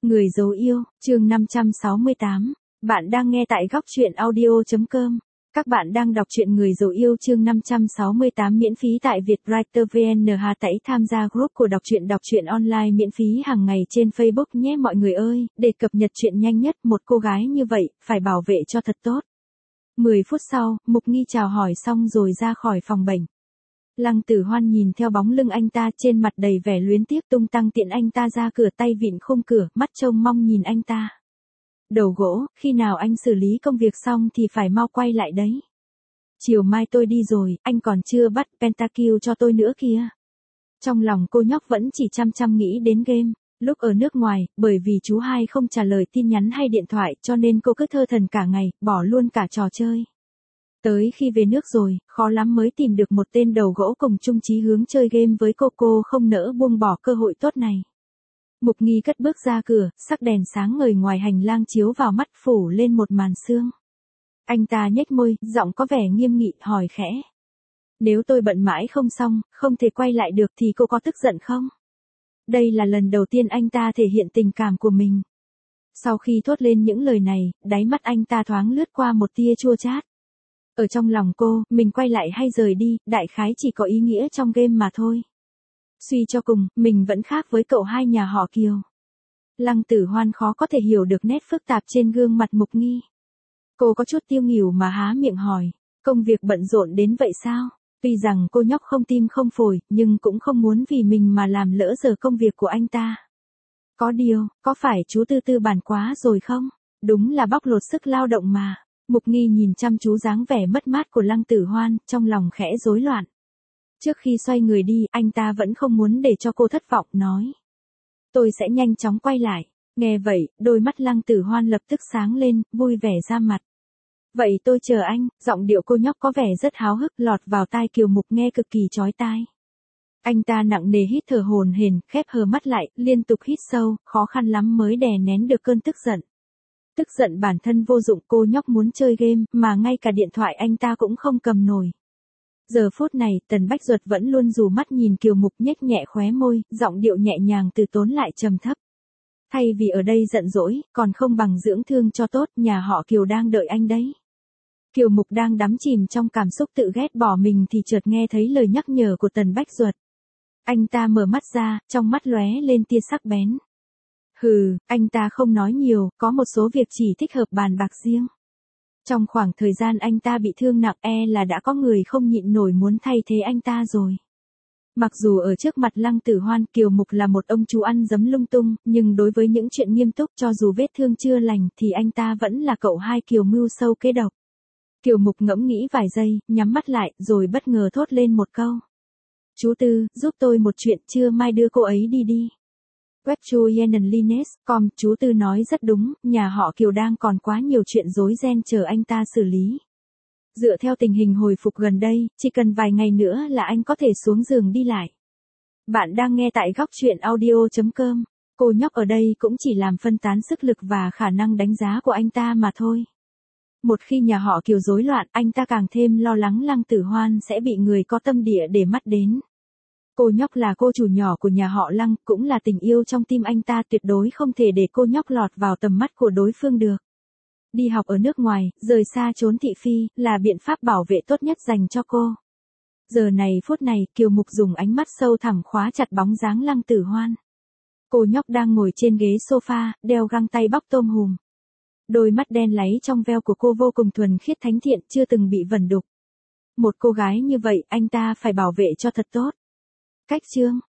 Người dấu yêu, chương 568. Bạn đang nghe tại góc truyện audio.com. Các bạn đang đọc truyện Người dấu yêu chương 568 miễn phí tại Vietwriter VN. Hà Tẩy tham gia group của đọc truyện online miễn phí hàng ngày trên Facebook nhé mọi người ơi, để cập nhật chuyện nhanh nhất. Một cô gái như vậy, phải bảo vệ cho thật tốt. 10 phút sau, Mục Nghi chào hỏi xong rồi ra khỏi phòng bệnh. Lăng Tử Hoan nhìn theo bóng lưng anh ta, trên mặt đầy vẻ luyến tiếc, tung tăng tiện anh ta ra cửa, tay vịn khung cửa, mắt trông mong nhìn anh ta. Đầu gỗ, khi nào anh xử lý công việc xong thì phải mau quay lại đấy. Chiều mai tôi đi rồi, anh còn chưa bắt Pentakill cho tôi nữa kìa. Trong lòng cô nhóc vẫn chỉ chăm nghĩ đến game. Lúc ở nước ngoài, bởi vì chú hai không trả lời tin nhắn hay điện thoại cho nên cô cứ thơ thẩn cả ngày, bỏ luôn cả trò chơi. Tới khi về nước rồi, khó lắm mới tìm được một tên đầu gỗ cùng chung chí hướng chơi game với cô không nỡ buông bỏ cơ hội tốt này. Mục Nghi cất bước ra cửa, sắc đèn sáng ngời ngoài hành lang chiếu vào mắt, phủ lên một màn sương. Anh ta nhếch môi, giọng có vẻ nghiêm nghị, hỏi khẽ. Nếu tôi bận mãi không xong, không thể quay lại được thì cô có tức giận không? Đây là lần đầu tiên anh ta thể hiện tình cảm của mình. Sau khi thốt lên những lời này, đáy mắt anh ta thoáng lướt qua một tia chua chát. Ở trong lòng cô, mình quay lại hay rời đi, đại khái chỉ có ý nghĩa trong game mà thôi. Suy cho cùng, mình vẫn khác với cậu hai nhà họ Kiều. Lăng Tử Hoan khó có thể hiểu được nét phức tạp trên gương mặt Mục Nghi. Cô có chút tiêu nghỉu mà há miệng hỏi, công việc bận rộn đến vậy sao? Tuy rằng cô nhóc không tim không phổi, nhưng cũng không muốn vì mình mà làm lỡ giờ công việc của anh ta. Có điều, có phải chú Tư tư bản quá rồi không? Đúng là bóc lột sức lao động mà. Mục Nghi nhìn chăm chú dáng vẻ mất mát của Lăng Tử Hoan, trong lòng khẽ rối loạn. Trước khi xoay người đi, anh ta vẫn không muốn để cho cô thất vọng, nói. Tôi sẽ nhanh chóng quay lại. Nghe vậy, đôi mắt Lăng Tử Hoan lập tức sáng lên, vui vẻ ra mặt. Vậy tôi chờ anh, giọng điệu cô nhóc có vẻ rất háo hức, lọt vào tai Kiều Mục nghe cực kỳ chói tai. Anh ta nặng nề hít thở hổn hển, khép hờ mắt lại, liên tục hít sâu, khó khăn lắm mới đè nén được cơn tức giận. Tức giận bản thân vô dụng, cô nhóc muốn chơi game, mà ngay cả điện thoại anh ta cũng không cầm nổi. Giờ phút này, Tần Bách Duật vẫn luôn dù mắt nhìn Kiều Mục, nhếch nhẹ khóe môi, giọng điệu nhẹ nhàng từ tốn lại trầm thấp. Thay vì ở đây giận dỗi, còn không bằng dưỡng thương cho tốt, nhà họ Kiều đang đợi anh đấy. Kiều Mục đang đắm chìm trong cảm xúc tự ghét bỏ mình thì chợt nghe thấy lời nhắc nhở của Tần Bách Duật. Anh ta mở mắt ra, trong mắt lóe lên tia sắc bén. Hừ, anh ta không nói nhiều, có một số việc chỉ thích hợp bàn bạc riêng. Trong khoảng thời gian anh ta bị thương nặng, là đã có người không nhịn nổi muốn thay thế anh ta rồi. Mặc dù ở trước mặt Lăng Tử Hoan, Kiều Mục là một ông chú ăn dấm lung tung, nhưng đối với những chuyện nghiêm túc, cho dù vết thương chưa lành thì anh ta vẫn là cậu hai Kiều mưu sâu kế độc. Kiều Mục ngẫm nghĩ vài giây, nhắm mắt lại, rồi bất ngờ thốt lên một câu. Chú Tư, giúp tôi một chuyện, trưa mai đưa cô ấy đi. Webchuyenenlines.com, chú Tư nói rất đúng, nhà họ Kiều đang còn quá nhiều chuyện rối ren chờ anh ta xử lý. Dựa theo tình hình hồi phục gần đây, chỉ cần vài ngày nữa là anh có thể xuống giường đi lại. Bạn đang nghe tại góc truyện audio.com, cô nhóc ở đây cũng chỉ làm phân tán sức lực và khả năng đánh giá của anh ta mà thôi. Một khi nhà họ Kiều rối loạn, anh ta càng thêm lo lắng Lăng Tử Hoan sẽ bị người có tâm địa để mắt đến. Cô nhóc là cô chủ nhỏ của nhà họ Lăng, cũng là tình yêu trong tim anh ta, tuyệt đối không thể để cô nhóc lọt vào tầm mắt của đối phương được. Đi học ở nước ngoài, rời xa chốn thị phi, là biện pháp bảo vệ tốt nhất dành cho cô. Giờ này phút này, Kiều Mục dùng ánh mắt sâu thẳm khóa chặt bóng dáng Lăng Tử Hoan. Cô nhóc đang ngồi trên ghế sofa, đeo găng tay bóc tôm hùm. Đôi mắt đen láy trong veo của cô vô cùng thuần khiết thánh thiện, chưa từng bị vẩn đục. Một cô gái như vậy, anh ta phải bảo vệ cho thật tốt. Cách chương